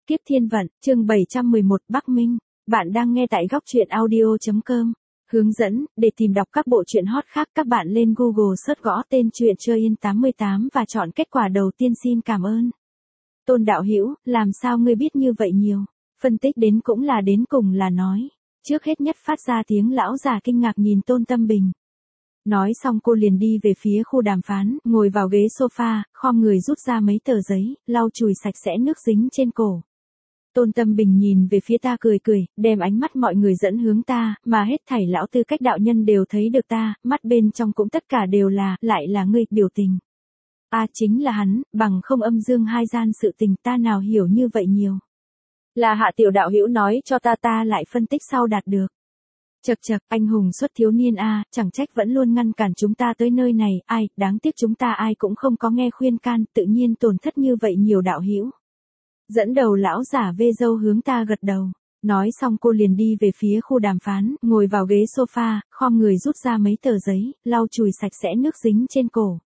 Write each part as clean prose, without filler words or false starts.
Kiếp Thiên Vận, chương 711 Bắc Minh. Bạn đang nghe tại góc truyện audio.com. Hướng dẫn, để tìm đọc các bộ truyện hot khác các bạn lên Google search gõ tên truyện Chơi Yên 88 và chọn kết quả đầu tiên. Xin cảm ơn. Tôn đạo hữu, làm sao ngươi biết như vậy nhiều? Phân tích đến cũng là đến cùng là nói. Trước hết nhất phát ra tiếng lão già kinh ngạc nhìn Tôn Tâm Bình. Nói xong cô liền đi về phía khu đàm phán, ngồi vào ghế sofa, khom người rút ra mấy tờ giấy, lau chùi sạch sẽ nước dính trên cổ. Tôn Tâm Bình nhìn về phía ta cười cười, đem ánh mắt mọi người dẫn hướng ta, mà hết thảy lão tư cách đạo nhân đều thấy được ta, mắt bên trong cũng tất cả đều là, lại là ngươi, biểu tình. Chính là hắn, bằng không âm dương hai gian sự tình ta nào hiểu như vậy nhiều. Là Hạ tiểu đạo hữu nói cho ta lại phân tích sau đạt được. Chậc, anh hùng xuất thiếu niên chẳng trách vẫn luôn ngăn cản chúng ta tới nơi này, đáng tiếc chúng ta ai cũng không có nghe khuyên can, tự nhiên tổn thất như vậy nhiều đạo hữu. Dẫn đầu lão giả vê râu hướng ta gật đầu. Nói xong cô liền đi về phía khu đàm phán, ngồi vào ghế sofa, khom người rút ra mấy tờ giấy, lau chùi sạch sẽ nước dính trên cổ.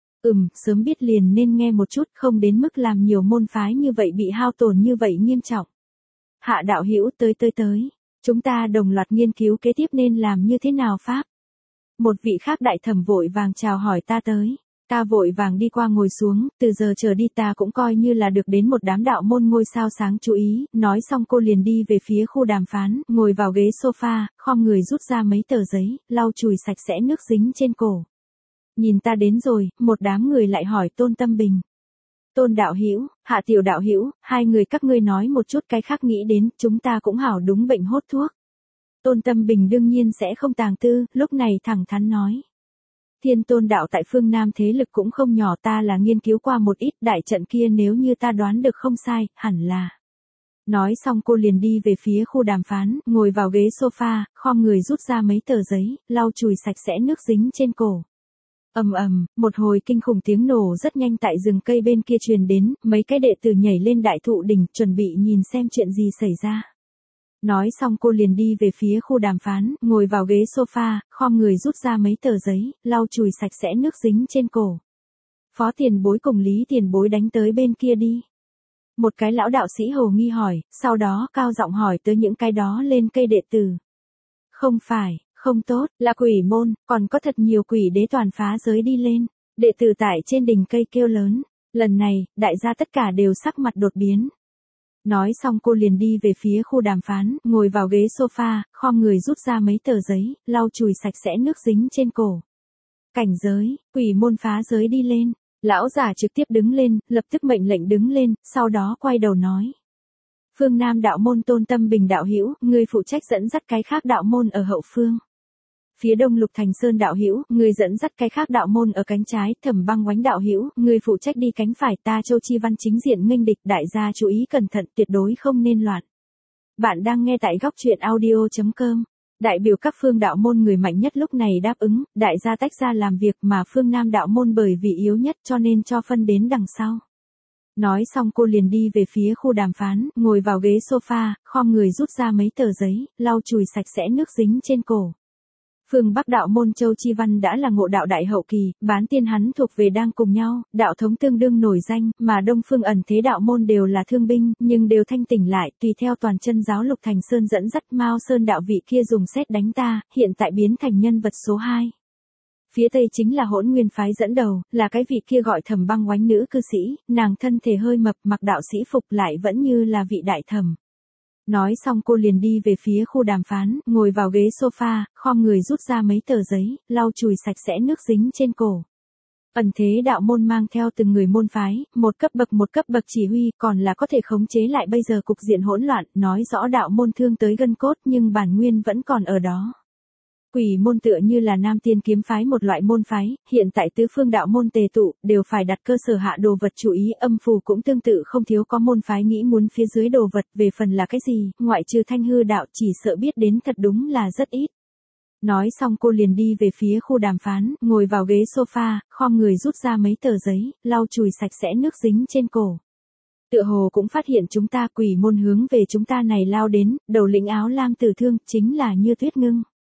Sớm biết liền nên nghe một chút, không đến mức làm nhiều môn phái như vậy bị hao tổn như vậy nghiêm trọng. Hạ đạo hữu tới. Chúng ta đồng loạt nghiên cứu kế tiếp nên làm như thế nào pháp. Một vị khác đại thẩm vội vàng chào hỏi ta tới. Ta vội vàng đi qua ngồi xuống, từ giờ trở đi ta cũng coi như là được đến một đám đạo môn ngôi sao sáng chú ý. Nói xong cô liền đi về phía khu đàm phán, ngồi vào ghế sofa, khom người rút ra mấy tờ giấy, lau chùi sạch sẽ nước dính trên cổ. Nhìn ta đến rồi, một đám người lại hỏi Tôn Tâm Bình. Tôn đạo hữu, Hạ tiểu đạo hữu, hai người các ngươi nói một chút cái khác nghĩ đến, chúng ta cũng hảo đúng bệnh hốt thuốc. Tôn Tâm Bình đương nhiên sẽ không tàng tư, lúc này thẳng thắn nói. Thiên Tôn đạo tại phương Nam thế lực cũng không nhỏ, ta là nghiên cứu qua một ít, đại trận kia nếu như ta đoán được không sai, hẳn là. Nói xong cô liền đi về phía khu đàm phán, ngồi vào ghế sofa, khom người rút ra mấy tờ giấy, lau chùi sạch sẽ nước dính trên cổ. Một hồi kinh khủng tiếng nổ rất nhanh tại rừng cây bên kia truyền đến, mấy cái đệ tử nhảy lên đại thụ đỉnh, chuẩn bị nhìn xem chuyện gì xảy ra. Nói xong cô liền đi về phía khu đàm phán, ngồi vào ghế sofa, khom người rút ra mấy tờ giấy, lau chùi sạch sẽ nước dính trên cổ. Phó tiền bối cùng Lý tiền bối đánh tới bên kia đi. Một cái lão đạo sĩ hồ nghi hỏi, sau đó cao giọng hỏi tới những cái đó lên cây đệ tử. Không phải. Không tốt, là quỷ môn, còn có thật nhiều quỷ đế toàn phá giới đi lên. Đệ tử tại trên đỉnh cây kêu lớn. Lần này, đại gia tất cả đều sắc mặt đột biến. Nói xong cô liền đi về phía khu đàm phán, ngồi vào ghế sofa, khom người rút ra mấy tờ giấy, lau chùi sạch sẽ nước dính trên cổ. Cảnh giới, quỷ môn phá giới đi lên. Lão giả trực tiếp đứng lên, lập tức mệnh lệnh đứng lên, sau đó quay đầu nói. Phương Nam đạo môn Tôn Tâm Bình đạo hữu, người phụ trách dẫn dắt cái khác đạo môn ở hậu phương. Phía đông Lục Thành Sơn đạo hữu, người dẫn dắt cái khác đạo môn ở cánh trái, Thẩm Băng Oánh đạo hữu, người phụ trách đi cánh phải, ta Châu Chi Văn chính diện nghênh địch, đại gia chú ý cẩn thận, tuyệt đối không nên loạn. Bạn đang nghe tại góc truyện audio.com. Đại biểu các phương đạo môn người mạnh nhất lúc này đáp ứng, đại gia tách ra làm việc mà phương Nam đạo môn bởi vì yếu nhất cho nên cho phân đến đằng sau. Nói xong cô liền đi về phía khu đàm phán, ngồi vào ghế sofa, khom người rút ra mấy tờ giấy, lau chùi sạch sẽ nước dính trên cổ. Phương Bắc đạo môn Châu Chi Văn đã là ngộ đạo đại hậu kỳ, bán tiên hắn thuộc về đang cùng nhau, đạo thống tương đương nổi danh, mà Đông Phương ẩn thế đạo môn đều là thương binh, nhưng đều thanh tỉnh lại, tùy theo toàn chân giáo Lục Thành Sơn dẫn dắt Mao Sơn đạo vị kia dùng sét đánh ta, hiện tại biến thành nhân vật số 2. Phía tây chính là Hỗn Nguyên phái dẫn đầu, là cái vị kia gọi Thẩm Băng Oánh nữ cư sĩ, nàng thân thể hơi mập, mặc đạo sĩ phục lại vẫn như là vị đại thẩm. Nói xong cô liền đi về phía khu đàm phán, ngồi vào ghế sofa, khom người rút ra mấy tờ giấy, lau chùi sạch sẽ nước dính trên cổ. Ẩn thế đạo môn mang theo từng người môn phái, một cấp bậc chỉ huy, còn là có thể khống chế lại bây giờ cục diện hỗn loạn, nói rõ đạo môn thương tới gân cốt nhưng bản nguyên vẫn còn ở đó. Quỷ môn tựa như là Nam Tiên kiếm phái một loại môn phái, hiện tại tứ phương đạo môn tề tụ, đều phải đặt cơ sở hạ đồ vật chú ý, âm phù cũng tương tự không thiếu có môn phái nghĩ muốn phía dưới đồ vật, về phần là cái gì, ngoại trừ Thanh Hư đạo chỉ sợ biết đến thật đúng là rất ít. Nói xong cô liền đi về phía khu đàm phán, ngồi vào ghế sofa, khom người rút ra mấy tờ giấy, lau chùi sạch sẽ nước dính trên cổ. Tựa hồ cũng phát hiện chúng ta, quỷ môn hướng về chúng ta này lao đến, đầu lĩnh áo lam tử thương, chính là Như Tuyết Ngưng.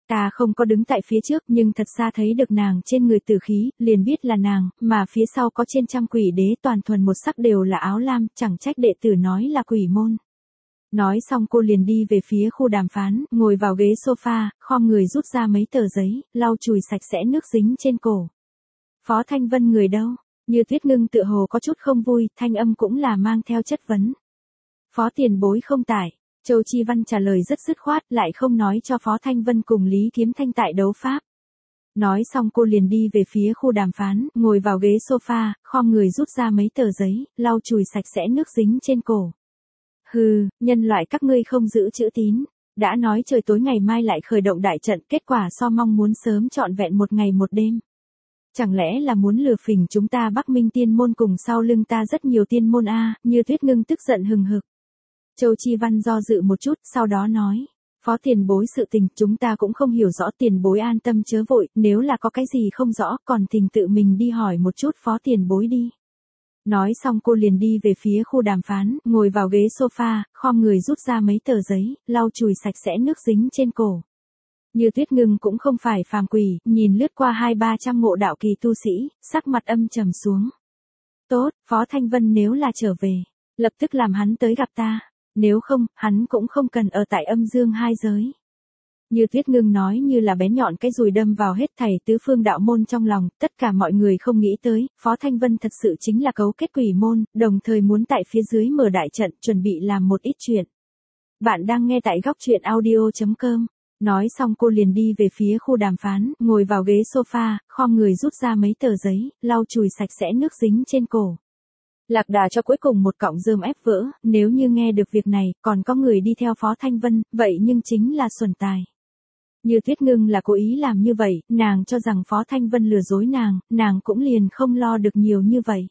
Ta không có đứng tại phía trước nhưng thật xa thấy được nàng trên người tử khí, liền biết là nàng, mà phía sau có trên trăm quỷ đế toàn thuần một sắc đều là áo lam, chẳng trách đệ tử nói là quỷ môn. Nói xong cô liền đi về phía khu đàm phán, ngồi vào ghế sofa, khom người rút ra mấy tờ giấy, lau chùi sạch sẽ nước dính trên cổ. Phó Thanh Vân người đâu? Như Tuyết Ngưng tựa hồ có chút không vui, thanh âm cũng là mang theo chất vấn. Phó tiền bối không tại. Châu Chi Văn trả lời rất dứt khoát, lại không nói cho Phó Thanh Vân cùng Lý Kiếm Thanh tại đấu pháp. Nói xong cô liền đi về phía khu đàm phán, ngồi vào ghế sofa, khom người rút ra mấy tờ giấy, lau chùi sạch sẽ nước dính trên cổ. Hừ, nhân loại các ngươi không giữ chữ tín. Đã nói trời tối ngày mai lại khởi động đại trận, kết quả so mong muốn sớm trọn vẹn một ngày một đêm. Chẳng lẽ là muốn lừa phỉnh chúng ta Bắc Minh tiên môn cùng sau lưng ta rất nhiều tiên môn a? Như Tuyết Ngưng tức giận hừng hực. Châu Chi Văn do dự một chút, sau đó nói. Phó tiền bối sự tình, chúng ta cũng không hiểu rõ, tiền bối an tâm chớ vội, nếu là có cái gì không rõ, còn thỉnh tự mình đi hỏi một chút phó tiền bối đi. Nói xong cô liền đi về phía khu đàm phán, ngồi vào ghế sofa, khom người rút ra mấy tờ giấy, lau chùi sạch sẽ nước dính trên cổ. Như Tuyết Ngưng cũng không phải phàm quỷ, nhìn lướt qua 200-300 ngộ đạo kỳ tu sĩ, sắc mặt âm trầm xuống. Tốt, Phó Thanh Vân nếu là trở về, lập tức làm hắn tới gặp ta. Nếu không, hắn cũng không cần ở tại âm dương hai giới. Như Tuyết Ngưng nói như là bén nhọn cái dùi đâm vào hết thảy tứ phương đạo môn trong lòng, tất cả mọi người không nghĩ tới, Phó Thanh Vân thật sự chính là cấu kết quỷ môn, đồng thời muốn tại phía dưới mở đại trận, chuẩn bị làm một ít chuyện. Bạn đang nghe tại góc truyện audio.com. Nói xong cô liền đi về phía khu đàm phán, ngồi vào ghế sofa, khom người rút ra mấy tờ giấy, lau chùi sạch sẽ nước dính trên cổ. Lạc đà cho cuối cùng một cọng rơm ép vỡ, nếu như nghe được việc này, còn có người đi theo Phó Thanh Vân, vậy nhưng chính là xuẩn tài. Như Tuyết Ngưng là cố ý làm như vậy, nàng cho rằng Phó Thanh Vân lừa dối nàng cũng liền không lo được nhiều như vậy.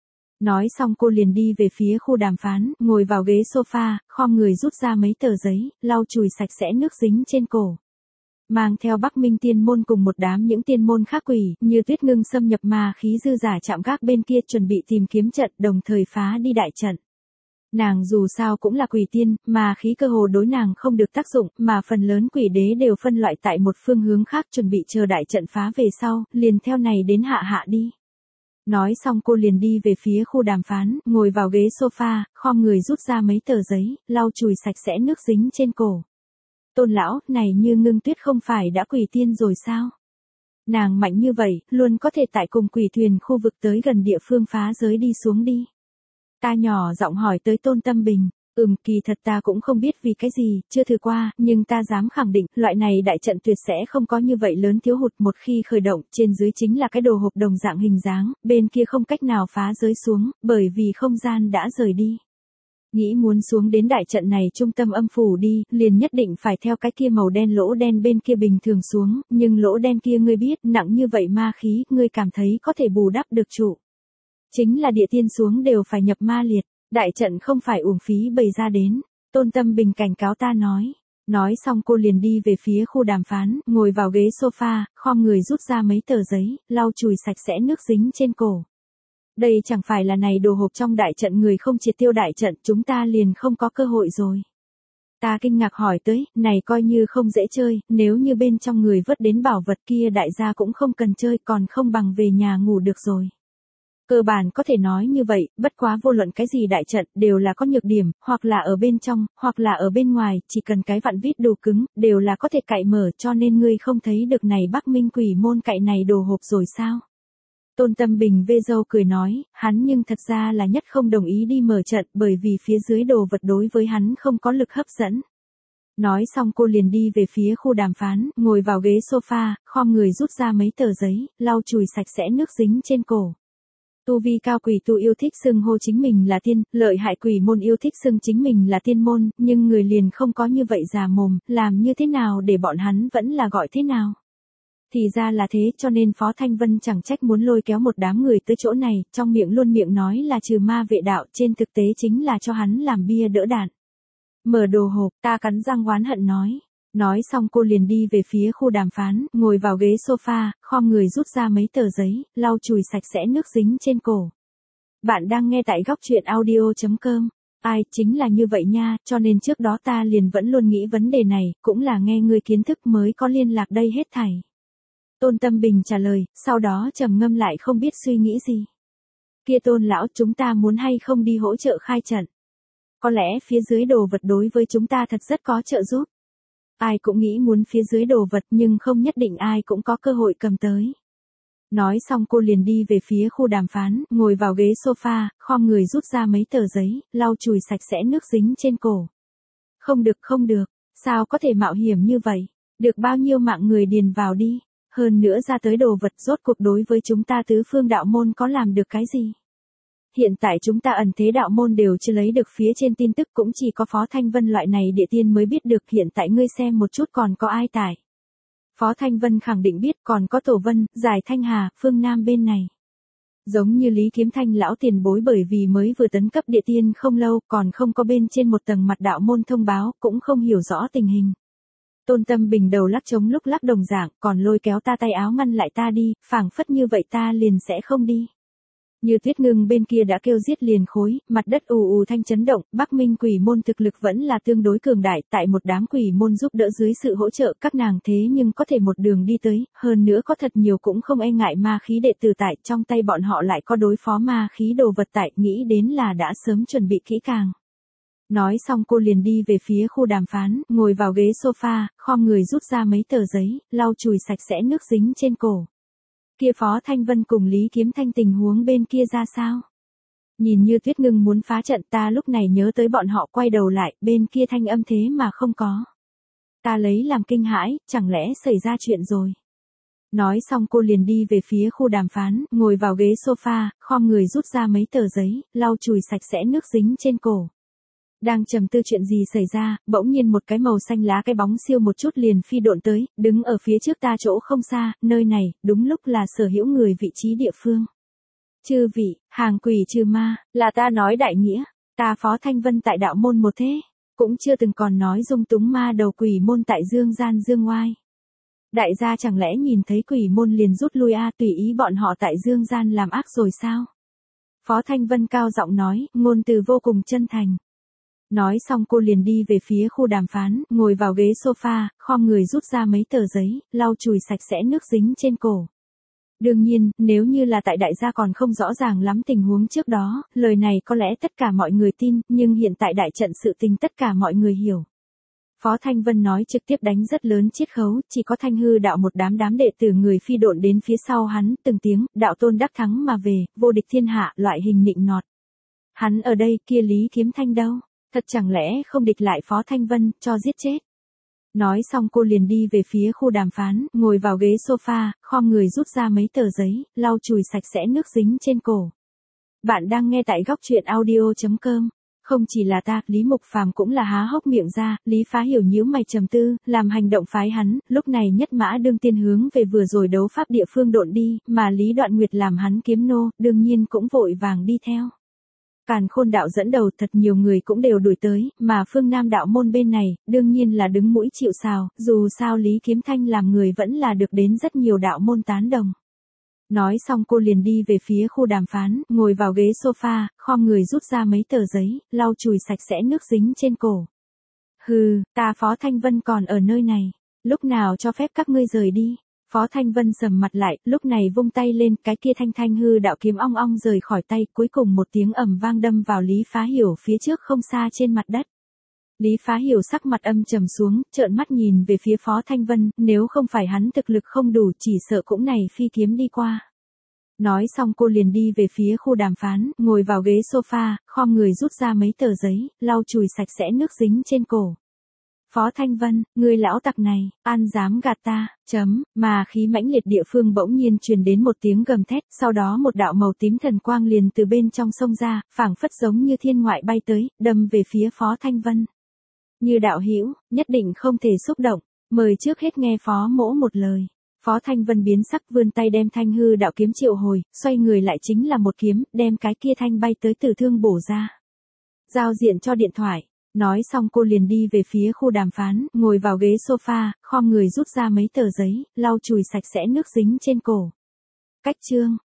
Nói xong cô liền đi về phía khu đàm phán, ngồi vào ghế sofa, khom người rút ra mấy tờ giấy, lau chùi sạch sẽ nước dính trên cổ. Mang theo Bắc Minh tiên môn cùng một đám những tiên môn khác quỷ, Như Tuyết Ngưng xâm nhập ma khí dư giả chạm gác bên kia chuẩn bị tìm kiếm trận, đồng thời phá đi đại trận. Nàng dù sao cũng là quỷ tiên, mà khí cơ hồ đối nàng không được tác dụng, mà phần lớn quỷ đế đều phân loại tại một phương hướng khác chuẩn bị chờ đại trận phá về sau, liền theo này đến hạ đi. Nói xong cô liền đi về phía khu đàm phán, ngồi vào ghế sofa, khom người rút ra mấy tờ giấy, lau chùi sạch sẽ nước dính trên cổ. Tôn lão, này Như Ngưng Tuyết không phải đã quỷ tiên rồi sao? Nàng mạnh như vậy, luôn có thể tại cùng quỷ thuyền khu vực tới gần địa phương phá giới đi xuống đi. Ta nhỏ giọng hỏi tới Tôn Tâm Bình. Kỳ thật ta cũng không biết vì cái gì, chưa thử qua, nhưng ta dám khẳng định, loại này đại trận tuyệt sẽ không có như vậy lớn thiếu hụt, một khi khởi động, trên dưới chính là cái đồ hộp đồng dạng hình dáng, bên kia không cách nào phá giới xuống, bởi vì không gian đã rời đi. Nghĩ muốn xuống đến đại trận này trung tâm âm phủ đi, liền nhất định phải theo cái kia màu đen lỗ đen bên kia bình thường xuống, nhưng lỗ đen kia ngươi biết, nặng như vậy ma khí, ngươi cảm thấy có thể bù đắp được trụ. Chính là địa tiên xuống đều phải nhập ma liệt. Đại trận không phải uổng phí bày ra đến, Tôn Tâm Bình cảnh cáo ta nói. Nói xong cô liền đi về phía khu đàm phán, ngồi vào ghế sofa, khom người rút ra mấy tờ giấy, lau chùi sạch sẽ nước dính trên cổ. Đây chẳng phải là này đồ hộp trong đại trận người không triệt tiêu đại trận, chúng ta liền không có cơ hội rồi. Ta kinh ngạc hỏi tới, này coi như không dễ chơi, nếu như bên trong người vớt đến bảo vật kia đại gia cũng không cần chơi, còn không bằng về nhà ngủ được rồi. Cơ bản có thể nói như vậy, bất quá vô luận cái gì đại trận, đều là có nhược điểm, hoặc là ở bên trong, hoặc là ở bên ngoài, chỉ cần cái vặn vít đồ cứng, đều là có thể cạy mở, cho nên ngươi không thấy được này Bắc Minh quỷ môn cạy này đồ hộp rồi sao? Tôn Tâm Bình vê râu cười nói, hắn nhưng thật ra là nhất không đồng ý đi mở trận, bởi vì phía dưới đồ vật đối với hắn không có lực hấp dẫn. Nói xong cô liền đi về phía khu đàm phán, ngồi vào ghế sofa, khom người rút ra mấy tờ giấy, lau chùi sạch sẽ nước dính trên cổ. Tu vi cao quỷ tu yêu thích xưng hô chính mình là tiên, lợi hại quỷ môn yêu thích xưng chính mình là tiên môn, nhưng người liền không có như vậy già mồm, làm như thế nào để bọn hắn vẫn là gọi thế nào. Thì ra là thế, cho nên Phó Thanh Vân chẳng trách muốn lôi kéo một đám người tới chỗ này, trong miệng luôn miệng nói là trừ ma vệ đạo, trên thực tế chính là cho hắn làm bia đỡ đạn. Mở đồ hộp, ta cắn răng oán hận nói. Nói xong cô liền đi về phía khu đàm phán, ngồi vào ghế sofa, khom người rút ra mấy tờ giấy, lau chùi sạch sẽ nước dính trên cổ. Bạn đang nghe tại góc truyện audio.com. Ai, chính là như vậy nha, cho nên trước đó ta liền vẫn luôn nghĩ vấn đề này, cũng là nghe ngươi kiến thức mới có liên lạc đây hết thảy. Tôn Tâm Bình trả lời, sau đó trầm ngâm lại không biết suy nghĩ gì. Kia Tôn lão, chúng ta muốn hay không đi hỗ trợ khai trận? Có lẽ phía dưới đồ vật đối với chúng ta thật rất có trợ giúp. Ai cũng nghĩ muốn phía dưới đồ vật nhưng không nhất định ai cũng có cơ hội cầm tới. Nói xong cô liền đi về phía khu đàm phán, ngồi vào ghế sofa, khom người rút ra mấy tờ giấy, lau chùi sạch sẽ nước dính trên cổ. Không được, sao có thể mạo hiểm như vậy? Được bao nhiêu mạng người điền vào đi. Hơn nữa ra tới đồ vật rốt cuộc đối với chúng ta tứ phương đạo môn có làm được cái gì? Hiện tại chúng ta ẩn thế đạo môn đều chưa lấy được phía trên tin tức, cũng chỉ có Phó Thanh Vân loại này địa tiên mới biết được, hiện tại ngươi xem một chút còn có ai tải. Phó Thanh Vân khẳng định biết, còn có Tổ Vân, Giải Thanh Hà, phương Nam bên này. Giống như Lý Kiếm Thanh lão tiền bối bởi vì mới vừa tấn cấp địa tiên không lâu, còn không có bên trên một tầng mặt đạo môn thông báo, cũng không hiểu rõ tình hình. Tôn Tâm Bình đầu lắc chống lúc lắc đồng dạng, còn lôi kéo ta tay áo ngăn lại ta đi, phảng phất như vậy ta liền sẽ không đi. Như Tuyết Ngưng bên kia đã kêu giết liền khối, mặt đất ù ù thanh chấn động, Bắc Minh quỷ môn thực lực vẫn là tương đối cường đại, tại một đám quỷ môn giúp đỡ dưới sự hỗ trợ các nàng thế nhưng có thể một đường đi tới, hơn nữa có thật nhiều cũng không e ngại ma khí đệ tử tại, trong tay bọn họ lại có đối phó ma khí đồ vật tại, nghĩ đến là đã sớm chuẩn bị kỹ càng. Nói xong cô liền đi về phía khu đàm phán, ngồi vào ghế sofa, khom người rút ra mấy tờ giấy, lau chùi sạch sẽ nước dính trên cổ. Kia Phó Thanh Vân cùng Lý Kiếm Thanh tình huống bên kia ra sao? Nhìn như Tuyết Ngưng muốn phá trận, ta lúc này nhớ tới bọn họ quay đầu lại, bên kia thanh âm thế mà không có. Ta lấy làm kinh hãi, chẳng lẽ xảy ra chuyện rồi? Nói xong cô liền đi về phía khu đàm phán, ngồi vào ghế sofa, khom người rút ra mấy tờ giấy, lau chùi sạch sẽ nước dính trên cổ. Đang trầm tư chuyện gì xảy ra, bỗng nhiên một cái màu xanh lá cái bóng siêu một chút liền phi độn tới, đứng ở phía trước ta chỗ không xa, nơi này, đúng lúc là sở hữu người vị trí địa phương. Chư vị, hàng quỷ trừ ma, là ta nói đại nghĩa, ta Phó Thanh Vân tại đạo môn một thế, cũng chưa từng còn nói dung túng ma đầu quỷ môn tại dương gian dương oai. Đại gia chẳng lẽ nhìn thấy quỷ môn liền rút lui tùy ý bọn họ tại dương gian làm ác rồi sao? Phó Thanh Vân cao giọng nói, ngôn từ vô cùng chân thành. Nói xong cô liền đi về phía khu đàm phán, ngồi vào ghế sofa, khom người rút ra mấy tờ giấy, lau chùi sạch sẽ nước dính trên cổ. Đương nhiên, nếu như là tại đại gia còn không rõ ràng lắm tình huống trước đó, lời này có lẽ tất cả mọi người tin, nhưng hiện tại đại trận sự tình tất cả mọi người hiểu. Phó Thanh Vân nói trực tiếp đánh rất lớn chiết khấu, chỉ có Thanh Hư đạo một đám đệ tử người phi độn đến phía sau hắn, từng tiếng, đạo tôn đắc thắng mà về, vô địch thiên hạ, loại hình nịnh nọt. Hắn ở đây, kia Lý Kiếm Thanh đâu? Thật chẳng lẽ không địch lại Phó Thanh Vân, cho giết chết. Nói xong cô liền đi về phía khu đàm phán, ngồi vào ghế sofa, khom người rút ra mấy tờ giấy, lau chùi sạch sẽ nước dính trên cổ. Bạn đang nghe tại góc truyện audio.com. Không chỉ là ta, Lý Mục Phàm cũng là há hốc miệng ra, Lý Phá Hiểu nhíu mày trầm tư, làm hành động phái hắn, lúc này nhất mã đương tiên hướng về vừa rồi đấu pháp địa phương độn đi, mà Lý Đoạn Nguyệt làm hắn kiếm nô, đương nhiên cũng vội vàng đi theo. Càn Khôn đạo dẫn đầu, thật nhiều người cũng đều đuổi tới, mà phương Nam đạo môn bên này, đương nhiên là đứng mũi chịu sào, dù sao Lý Kiếm Thanh làm người vẫn là được đến rất nhiều đạo môn tán đồng. Nói xong cô liền đi về phía khu đàm phán, ngồi vào ghế sofa, khom người rút ra mấy tờ giấy, lau chùi sạch sẽ nước dính trên cổ. Hừ, ta Phó Thanh Vân còn ở nơi này, lúc nào cho phép các ngươi rời đi. Phó Thanh Vân sầm mặt lại, lúc này vung tay lên, cái kia thanh hư đạo kiếm ong ong rời khỏi tay, cuối cùng một tiếng ầm vang đâm vào Lý Phá Hiểu phía trước không xa trên mặt đất. Lý Phá Hiểu sắc mặt âm trầm xuống, trợn mắt nhìn về phía Phó Thanh Vân, nếu không phải hắn thực lực không đủ chỉ sợ cũng này phi kiếm đi qua. Nói xong cô liền đi về phía khu đàm phán, ngồi vào ghế sofa, khom người rút ra mấy tờ giấy, lau chùi sạch sẽ nước dính trên cổ. Phó Thanh Vân, ngươi lão tặc này, an dám gạt ta, mà khí mãnh liệt địa phương bỗng nhiên truyền đến một tiếng gầm thét, sau đó một đạo màu tím thần quang liền từ bên trong sông ra, phảng phất giống như thiên ngoại bay tới, đâm về phía Phó Thanh Vân. Như đạo hữu, nhất định không thể xúc động, mời trước hết nghe Phó mỗ một lời. Phó Thanh Vân biến sắc vươn tay đem thanh hư đạo kiếm triệu hồi, xoay người lại chính là một kiếm, đem cái kia thanh bay tới tử thương bổ ra. Giao diện cho điện thoại. Nói xong cô liền đi về phía khu đàm phán, ngồi vào ghế sofa, khom người rút ra mấy tờ giấy, lau chùi sạch sẽ nước dính trên cổ. Cách chương,